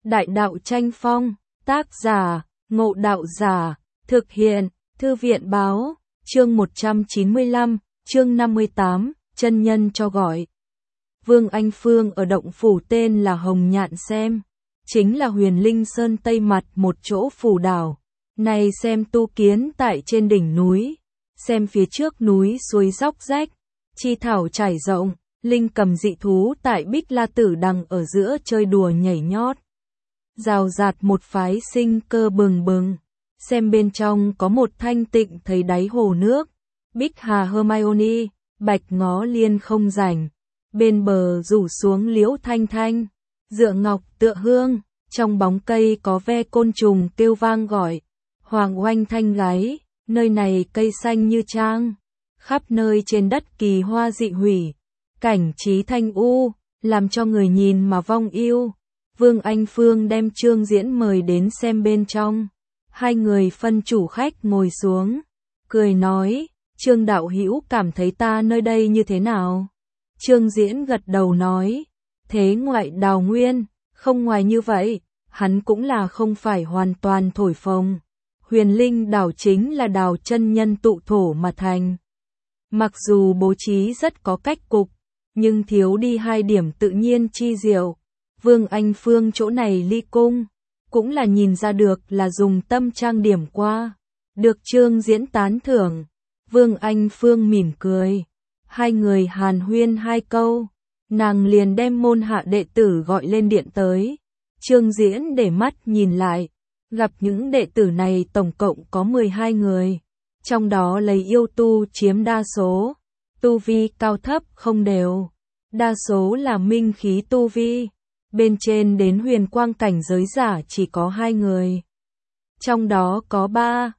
Đại đạo tranh phong, tác giả, Ngộ Đạo Giả, thực hiện, Thư viện báo, chương 195, chương 58, chân nhân cho gọi. Vương Anh Phương ở động phủ tên là Hồng Nhạn Xem, chính là Huyền Linh Sơn Tây mặt một chỗ phù đảo. Này xem tu kiến tại trên đỉnh núi, xem phía trước núi suối dốc rách, chi thảo trải rộng, linh cầm dị thú tại Bích La Tử Đằng ở giữa chơi đùa nhảy nhót. Rào rạt một phái sinh cơ bừng bừng, xem bên trong có một thanh tịnh thấy đáy hồ nước, Bích Hà Hermione, Bạch Ngó Liên không rảnh, bên bờ rủ xuống liễu thanh thanh, dựa ngọc tựa hương, trong bóng cây có ve côn trùng kêu vang gọi, hoàng oanh thanh gáy, nơi này cây xanh như trang, khắp nơi trên đất kỳ hoa dị hủy, cảnh trí thanh u, làm cho người nhìn mà vong yêu. Vương Anh Phương đem Trương Diễn mời đến xem bên trong. Hai người phân chủ khách ngồi xuống, cười nói, Trương đạo hữu cảm thấy ta nơi đây như thế nào? Trương Diễn gật đầu nói, thế ngoại đào nguyên, không ngoài như vậy, hắn cũng là không phải hoàn toàn thổi phồng. Huyền Linh đảo chính là đảo chân nhân tụ thổ mà thành. Mặc dù bố trí rất có cách cục, nhưng thiếu đi hai điểm tự nhiên chi diệu. Vương Anh Phương chỗ này ly cung, cũng là nhìn ra được là dùng tâm trang điểm qua. Được Trương Diễn tán thưởng, Vương Anh Phương mỉm cười. Hai người hàn huyên hai câu, nàng liền đem môn hạ đệ tử gọi lên điện tới. Trương Diễn để mắt nhìn lại, gặp những đệ tử này tổng cộng có 12 người. Trong đó lấy yêu tu chiếm đa số, tu vi cao thấp không đều. Đa số là minh khí tu vi. Bên trên đến huyền quang cảnh giới giả chỉ có 2 người. Trong đó có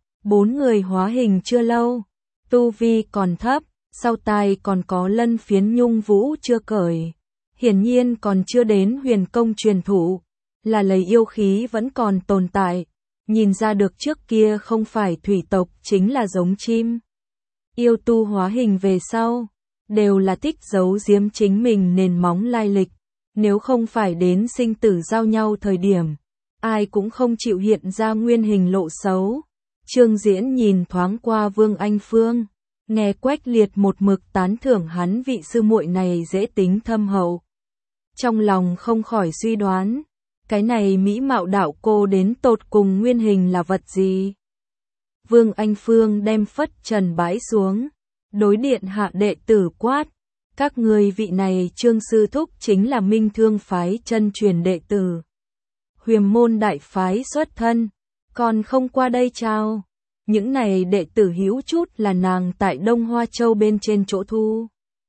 4 người hóa hình chưa lâu, tu vi còn thấp, sau tai còn có lân phiến nhung vũ chưa cởi. Hiển nhiên còn chưa đến huyền công truyền thụ, là lấy yêu khí vẫn còn tồn tại. Nhìn ra được trước kia không phải thủy tộc chính là giống chim. Yêu tu hóa hình về sau, đều là thích giấu giếm chính mình nền móng lai lịch. Nếu không phải đến sinh tử giao nhau thời điểm, ai cũng không chịu hiện ra nguyên hình lộ xấu. Trương Diễn nhìn thoáng qua Vương Anh Phương, nghe Quách Liệt một mực tán thưởng hắn vị sư muội này dễ tính thâm hậu. Trong lòng không khỏi suy đoán, cái này mỹ mạo đạo cô đến tột cùng nguyên hình là vật gì? Vương Anh Phương đem phất trần bãi xuống, đối điện hạ đệ tử quát. Các người vị này Trương sư thúc chính là Minh Thương phái chân truyền đệ tử. Huyền môn đại phái xuất thân, còn không qua đây chào. Những này đệ tử hữu chút là nàng tại Đông Hoa Châu bên trên chỗ thu.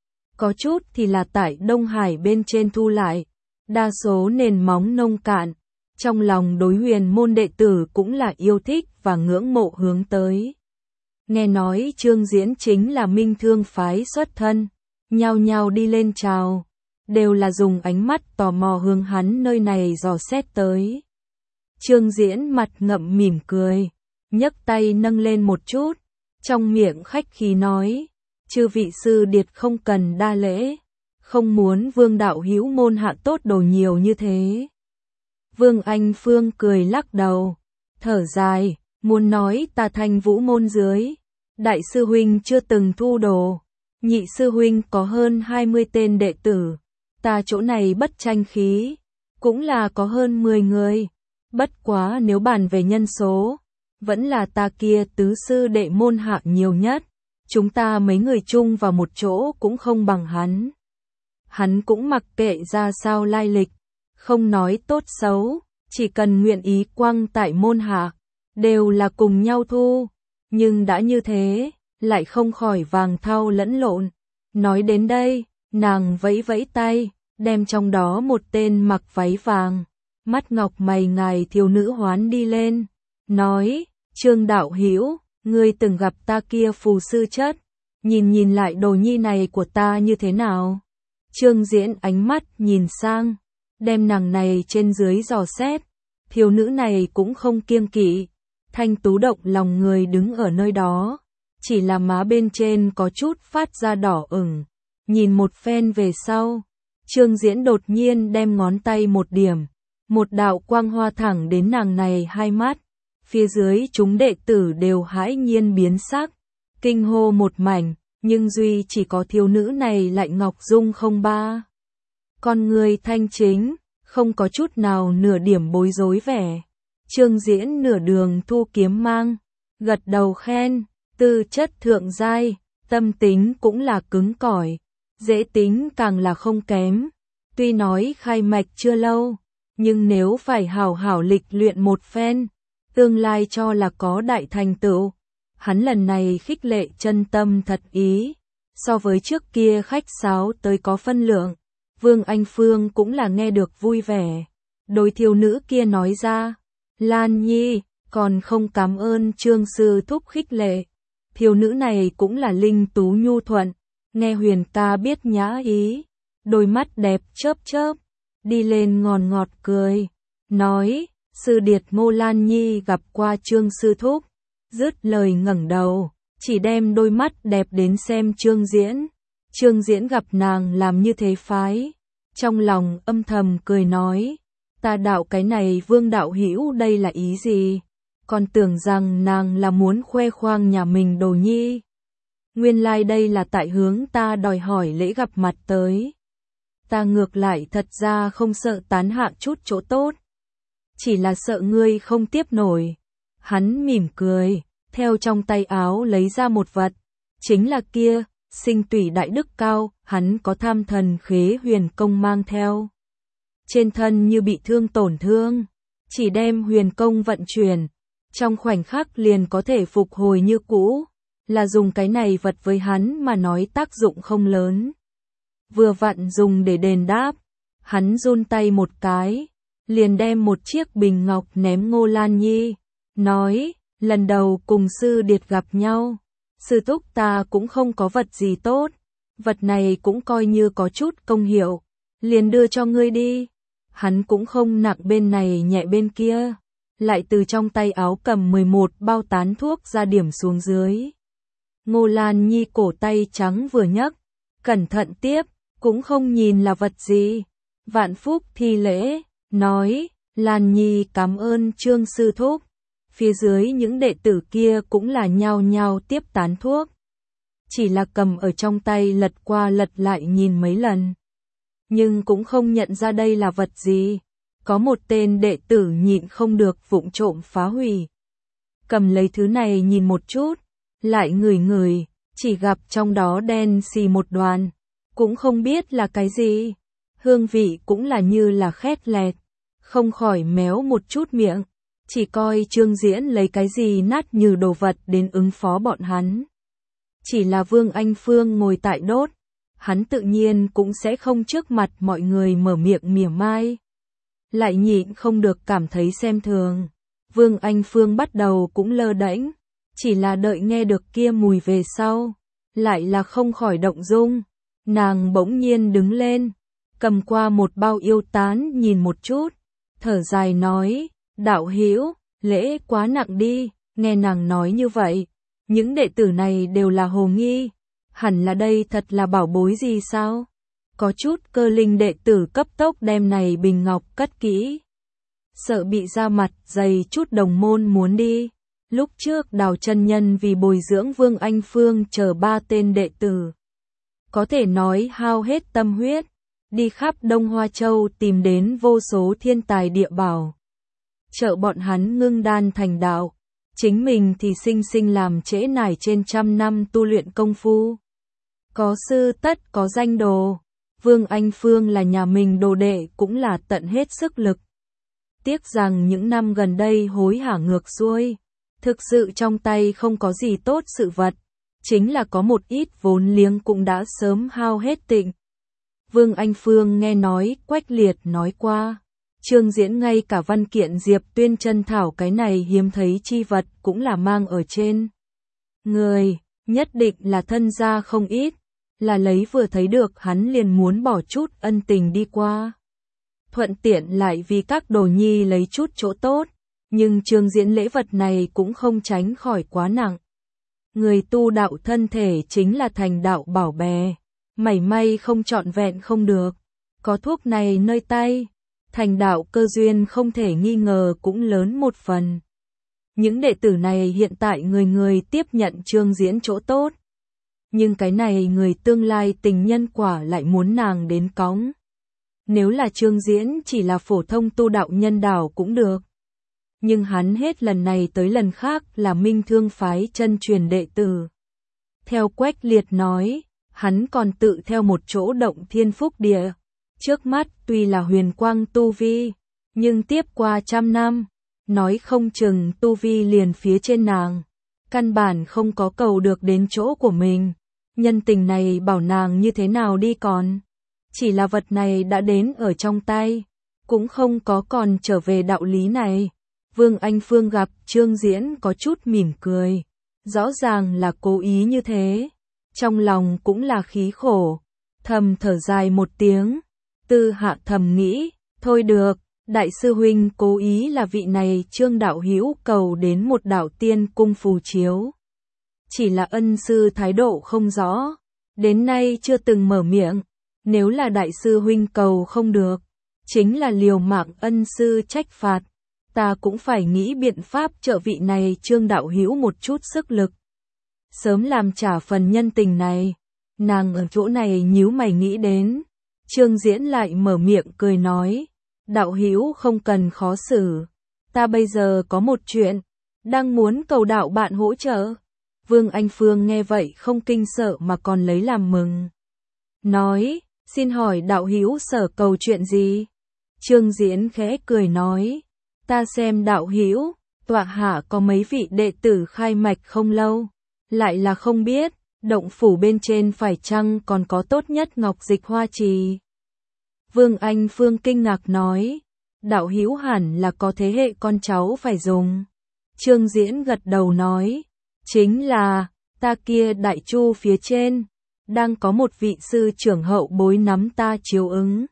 Có chút thì là tại Đông Hải bên trên thu lại. Đa số nền móng nông cạn. Trong lòng đối huyền môn đệ tử cũng là yêu thích và ngưỡng mộ hướng tới. Nghe nói Trương Diễn chính là Minh Thương phái xuất thân. Nhao nhao đi lên chào, đều là dùng ánh mắt tò mò hướng hắn nơi này dò xét tới. Trương Diễn mặt ngậm mỉm cười, nhấc tay nâng lên một chút, trong miệng khách khí nói, chư vị sư điệt không cần đa lễ, không muốn Vương đạo hữu môn hạ tốt đồ nhiều như thế. Vương Anh Phương cười lắc đầu, thở dài, muốn nói ta Thanh Vũ môn dưới, đại sư huynh chưa từng thu đồ. Nhị sư huynh có hơn 20 tên đệ tử, ta chỗ này bất tranh khí, cũng là có hơn 10 người, bất quá nếu bàn về nhân số, vẫn là ta kia tứ sư đệ môn hạ nhiều nhất, chúng ta mấy người chung vào một chỗ cũng không bằng hắn. Hắn cũng mặc kệ ra sao lai lịch, không nói tốt xấu, chỉ cần nguyện ý quăng tại môn hạ, đều là cùng nhau thu, nhưng đã như thế lại không khỏi vàng thau lẫn lộn. Nói đến đây, nàng vẫy vẫy tay, đem trong đó một tên mặc váy vàng, mắt ngọc mày ngài thiếu nữ hoán đi lên, nói, Trương đạo hữu, ngươi từng gặp ta kia phù sư chất, nhìn lại đồ nhi này của ta như thế nào? Trương Diễn ánh mắt nhìn sang, đem nàng này trên dưới dò xét, thiếu nữ này cũng không kiêng kỵ, thanh tú động lòng người đứng ở nơi đó. Chỉ là má bên trên có chút phát ra đỏ ửng. Nhìn một phen về sau, Trương Diễn đột nhiên đem ngón tay một điểm, một đạo quang hoa thẳng đến nàng này hai mắt. Phía dưới chúng đệ tử đều hãi nhiên biến sắc, kinh hô một mảnh, nhưng duy chỉ có thiếu nữ này lại ngọc dung không ba. Con người thanh chính, không có chút nào nửa điểm bối rối vẻ. Trương Diễn nửa đường thu kiếm mang, gật đầu khen, tư chất thượng giai, tâm tính cũng là cứng cỏi, dễ tính càng là không kém. Tuy nói khai mạch chưa lâu, nhưng nếu phải hảo hảo lịch luyện một phen, tương lai cho là có đại thành tựu. Hắn lần này khích lệ chân tâm thật ý, so với trước kia khách sáo tới có phân lượng. Vương Anh Phương cũng là nghe được vui vẻ. Đối thiếu nữ kia nói ra, Lan Nhi, còn không cảm ơn Trương sư thúc khích lệ. Thiếu nữ này cũng là linh tú nhu thuận, nghe Huyền ca biết nhã ý, đôi mắt đẹp chớp chớp, đi lên ngọt ngọt cười, nói, sư điệt Ngô Lan Nhi gặp qua Trương sư thúc, dứt lời ngẩng đầu, chỉ đem đôi mắt đẹp đến xem Trương Diễn. Trương Diễn gặp nàng làm như thế phái, trong lòng âm thầm cười nói, ta đạo cái này Vương đạo hữu đây là ý gì? Còn tưởng rằng nàng là muốn khoe khoang nhà mình đồ nhi. Nguyên lai đây là tại hướng ta đòi hỏi lễ gặp mặt tới. Ta ngược lại thật ra không sợ tán hạ chút chỗ tốt, chỉ là sợ ngươi không tiếp nổi. Hắn mỉm cười, theo trong tay áo lấy ra một vật, chính là kia, sinh tủy đại đức cao, hắn có tham thần khế huyền công mang theo. Trên thân như bị tổn thương, chỉ đem huyền công vận chuyển, trong khoảnh khắc liền có thể phục hồi như cũ, là dùng cái này vật với hắn mà nói tác dụng không lớn. Vừa vặn dùng để đền đáp, hắn run tay một cái, liền đem một chiếc bình ngọc ném Ngô Lan Nhi, nói, lần đầu cùng sư điệt gặp nhau, sư thúc ta cũng không có vật gì tốt, vật này cũng coi như có chút công hiệu, liền đưa cho ngươi đi. Hắn cũng không nặng bên này nhẹ bên kia, lại từ trong tay áo cầm 11 bao tán thuốc ra điểm xuống dưới. Ngô Lan Nhi cổ tay trắng vừa nhấc, cẩn thận tiếp, cũng không nhìn là vật gì. Vạn phúc thi lễ, nói, Lan Nhi cảm ơn Trương sư thúc. Phía dưới những đệ tử kia cũng là nhao nhao tiếp tán thuốc. Chỉ là cầm ở trong tay lật qua lật lại nhìn mấy lần, nhưng cũng không nhận ra đây là vật gì. Có một tên đệ tử nhịn không được vụng trộm phá hủy. Cầm lấy thứ này nhìn một chút, lại ngửi ngửi, chỉ gặp trong đó đen xì một đoàn, cũng không biết là cái gì. Hương vị cũng là như là khét lẹt, không khỏi méo một chút miệng, chỉ coi Trương Diễn lấy cái gì nát như đồ vật đến ứng phó bọn hắn. Chỉ là Vương Anh Phương ngồi tại đốt, hắn tự nhiên cũng sẽ không trước mặt mọi người mở miệng mỉa mai. Lại nhịn không được cảm thấy xem thường. Vương Anh Phương bắt đầu cũng lơ đễnh, chỉ là đợi nghe được kia mùi về sau, lại là không khỏi động dung. Nàng bỗng nhiên đứng lên, cầm qua một bao yêu tán nhìn một chút, thở dài nói, đạo hữu, lễ quá nặng đi. Nghe nàng nói như vậy, những đệ tử này đều là hồ nghi, hẳn là đây thật là bảo bối gì sao? Có chút cơ linh đệ tử cấp tốc đem này bình ngọc cất kỹ. Sợ bị ra mặt dày chút đồng môn muốn đi. Lúc trước Đào chân nhân vì bồi dưỡng Vương Anh Phương chờ 3 tên đệ tử, có thể nói hao hết tâm huyết, đi khắp Đông Hoa Châu tìm đến vô số thiên tài địa bảo, trợ bọn hắn ngưng đan thành đạo, chính mình thì sinh sinh làm trễ nải trên 100 năm tu luyện công phu. Có sư tất có danh đồ, Vương Anh Phương là nhà mình đồ đệ cũng là tận hết sức lực. Tiếc rằng những năm gần đây hối hả ngược xuôi, thực sự trong tay không có gì tốt sự vật, chính là có một ít vốn liếng cũng đã sớm hao hết tịnh. Vương Anh Phương nghe nói Quách Liệt nói qua, Trương Diễn ngay cả văn kiện Diệp Tuyên chân thảo cái này hiếm thấy chi vật cũng là mang ở trên người, nhất định là thân gia không ít, là lấy vừa thấy được hắn liền muốn bỏ chút ân tình đi qua. Thuận tiện lại vì các đồ nhi lấy chút chỗ tốt, nhưng Trương Diễn lễ vật này cũng không tránh khỏi quá nặng. Người tu đạo thân thể chính là thành đạo bảo bè, mảy may không trọn vẹn không được. Có thuốc này nơi tay, thành đạo cơ duyên không thể nghi ngờ cũng lớn một phần. Những đệ tử này hiện tại người người tiếp nhận Trương Diễn chỗ tốt. Nhưng cái này người tương lai tình nhân quả lại muốn nàng đến cõng. Nếu là Trương Diễn chỉ là phổ thông tu đạo nhân đạo cũng được. Nhưng hắn hết lần này tới lần khác là Minh Thương phái chân truyền đệ tử. Theo Quách Liệt nói, hắn còn tự theo một chỗ động thiên phúc địa. Trước mắt tuy là huyền quang tu vi, nhưng tiếp qua 100 năm, nói không chừng tu vi liền phía trên nàng. Căn bản không có cầu được đến chỗ của mình. Nhân tình này bảo nàng như thế nào đi còn. Chỉ là vật này đã đến ở trong tay, cũng không có còn trở về đạo lý này. Vương Anh Phương gặp Trương Diễn có chút mỉm cười. Rõ ràng là cố ý như thế. Trong lòng cũng là khí khổ. Thầm thở dài một tiếng. Tư Hạ thầm nghĩ, thôi được, đại sư huynh cố ý là vị này Trương đạo hữu cầu đến một đạo tiên cung phù chiếu. Chỉ là ân sư thái độ không rõ, đến nay chưa từng mở miệng. Nếu là đại sư huynh cầu không được, chính là liều mạng ân sư trách phạt. Ta cũng phải nghĩ biện pháp trợ vị này Trương đạo hữu một chút sức lực. Sớm làm trả phần nhân tình này. Nàng ở chỗ này nhíu mày nghĩ đến. Trương Diễn lại mở miệng cười nói. Đạo hữu không cần khó xử. Ta bây giờ có một chuyện. Đang muốn cầu đạo bạn hỗ trợ. Vương Anh Phương nghe vậy không kinh sợ mà còn lấy làm mừng. Nói, xin hỏi đạo hữu sở cầu chuyện gì? Trương Diễn khẽ cười nói. Ta xem đạo hữu, tọa hạ có mấy vị đệ tử khai mạch không lâu. Lại là không biết, động phủ bên trên phải chăng còn có tốt nhất ngọc dịch hoa trì. Vương Anh Phương kinh ngạc nói. Đạo hữu hẳn là có thế hệ con cháu phải dùng. Trương Diễn gật đầu nói. Chính là, ta kia đại chu phía trên, đang có một vị sư trưởng hậu bối nắm ta chiếu ứng.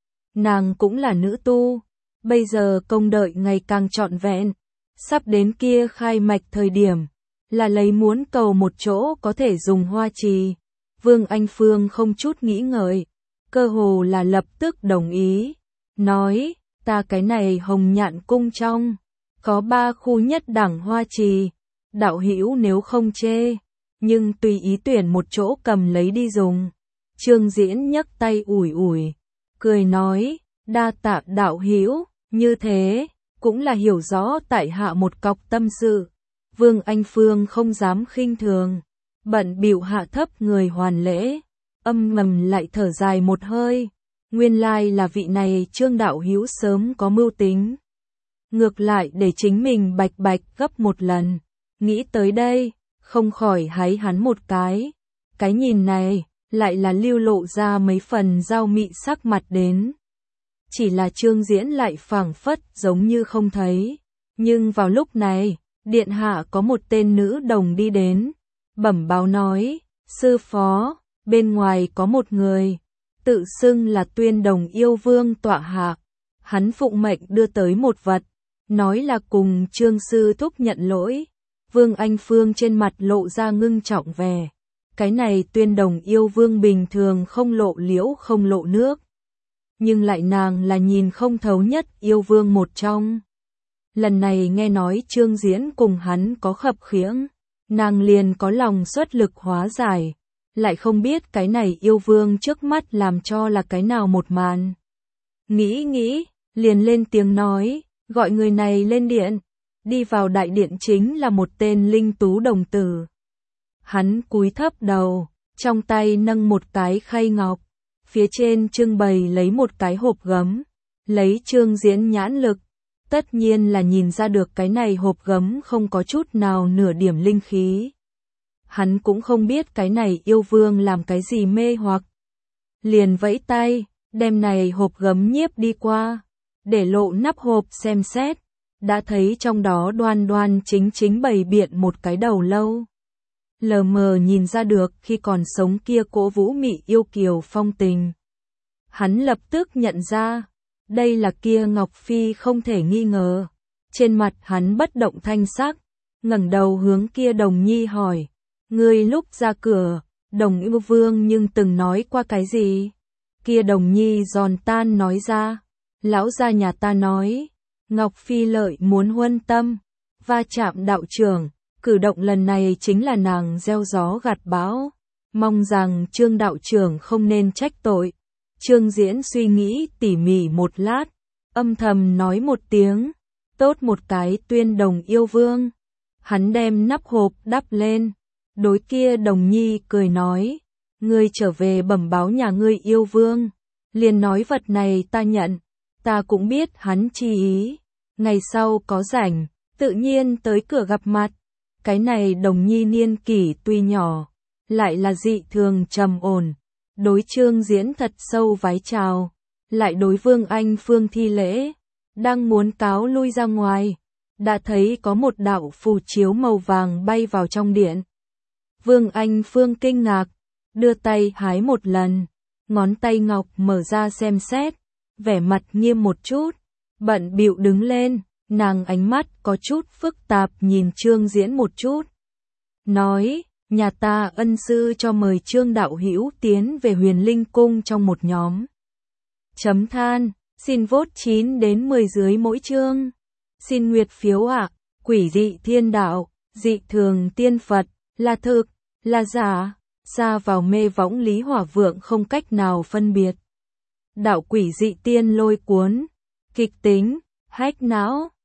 Nàng cũng là nữ tu, bây giờ công đợi ngày càng trọn vẹn, sắp đến kia khai mạch thời điểm, là lấy muốn cầu một chỗ có thể dùng hoa trì. Vương Anh Phương không chút nghĩ ngợi, cơ hồ là lập tức đồng ý, nói, ta cái này Hồng Nhạn cung trong, có 3 khu nhất đẳng hoa trì. Đạo hữu nếu không chê, nhưng tùy ý tuyển một chỗ cầm lấy đi dùng. Trương Diễn nhấc tay ủi ủi, cười nói, đa tạ đạo hữu, như thế, cũng là hiểu rõ tại hạ một cọc tâm sự. Vương Anh Phương không dám khinh thường, bận bịu hạ thấp người hoàn lễ, âm ngầm lại thở dài một hơi. Nguyên lai là vị này Trương đạo hữu sớm có mưu tính. Ngược lại để chính mình bạch bạch gấp một lần. Nghĩ tới đây, không khỏi háy hắn một cái. Cái nhìn này, lại là lưu lộ ra mấy phần dao mị sắc mặt đến. Chỉ là Trương Diễn lại phảng phất giống như không thấy. Nhưng vào lúc này, điện hạ có một tên nữ đồng đi đến. Bẩm báo nói, sư phó, bên ngoài có một người. Tự xưng là Tuyên Đồng yêu vương tọa hạ. Hắn phụng mệnh đưa tới một vật. Nói là cùng Trương sư thúc nhận lỗi. Vương Anh Phương trên mặt lộ ra ngưng trọng vẻ. Cái này Tuyên Đồng yêu vương bình thường không lộ liễu không lộ nước. Nhưng lại nàng là nhìn không thấu nhất yêu vương một trong. Lần này nghe nói Trương Diễn cùng hắn có khập khiễng. Nàng liền có lòng xuất lực hóa giải. Lại không biết cái này yêu vương trước mắt làm cho là cái nào một màn. Nghĩ, liền lên tiếng nói, gọi người này lên điện. Đi vào đại điện chính là một tên linh tú đồng tử. Hắn cúi thấp đầu, trong tay nâng một cái khay ngọc, phía trên trưng bày lấy một cái hộp gấm, lấy Trương Diễn nhãn lực, tất nhiên là nhìn ra được cái này hộp gấm không có chút nào nửa điểm linh khí. Hắn cũng không biết cái này yêu vương làm cái gì mê hoặc. Liền vẫy tay, đem này hộp gấm nhiếp đi qua, để lộ nắp hộp xem xét. Đã thấy trong đó đoan đoan chính bày biện một cái đầu lâu. Lờ mờ nhìn ra được khi còn sống kia cỗ vũ mị yêu kiều phong tình. Hắn lập tức nhận ra, đây là kia Ngọc Phi không thể nghi ngờ. Trên mặt hắn bất động thanh sắc, ngẩng đầu hướng kia Đồng Nhi hỏi, ngươi lúc ra cửa, Đồng yêu vương nhưng từng nói qua cái gì? Kia Đồng Nhi giòn tan nói ra, Lão gia nhà ta nói, Ngọc Phi Lợi muốn huân tâm, va chạm đạo trưởng, cử động lần này chính là nàng gieo gió gặt bão, mong rằng Trương đạo trưởng không nên trách tội. Trương Diễn suy nghĩ tỉ mỉ một lát, âm thầm nói một tiếng, tốt một cái Tuyên Đồng yêu vương. Hắn đem nắp hộp đắp lên, đối kia Đồng Nhi cười nói, ngươi trở về bẩm báo nhà ngươi yêu vương, liền nói vật này ta nhận, ta cũng biết hắn chi ý, ngày sau có rảnh, tự nhiên tới cửa gặp mặt. Cái này Đồng Nhi niên kỷ tuy nhỏ, lại là dị thường trầm ổn, đối Trương Diễn thật sâu vái chào, lại đối Vương Anh Phương thi lễ, đang muốn cáo lui ra ngoài, đã thấy có một đạo phù chiếu màu vàng bay vào trong điện. Vương Anh Phương kinh ngạc, đưa tay hái một lần, ngón tay ngọc mở ra xem xét, vẻ mặt nghiêm một chút, bận bịu đứng lên, nàng ánh mắt có chút phức tạp nhìn Trương Diễn một chút. Nói, nhà ta ân sư cho mời Trương đạo hữu tiến về Huyền Linh cung trong một nhóm. Chấm than, xin vote 9 đến 10 dưới mỗi chương. Xin nguyệt phiếu ạ, quỷ dị thiên đạo, dị thường tiên Phật, là thực, là giả, xa vào mê võng Lý Hỏa Vượng không cách nào phân biệt. Đạo quỷ dị tiên lôi cuốn, kịch tính, hách não,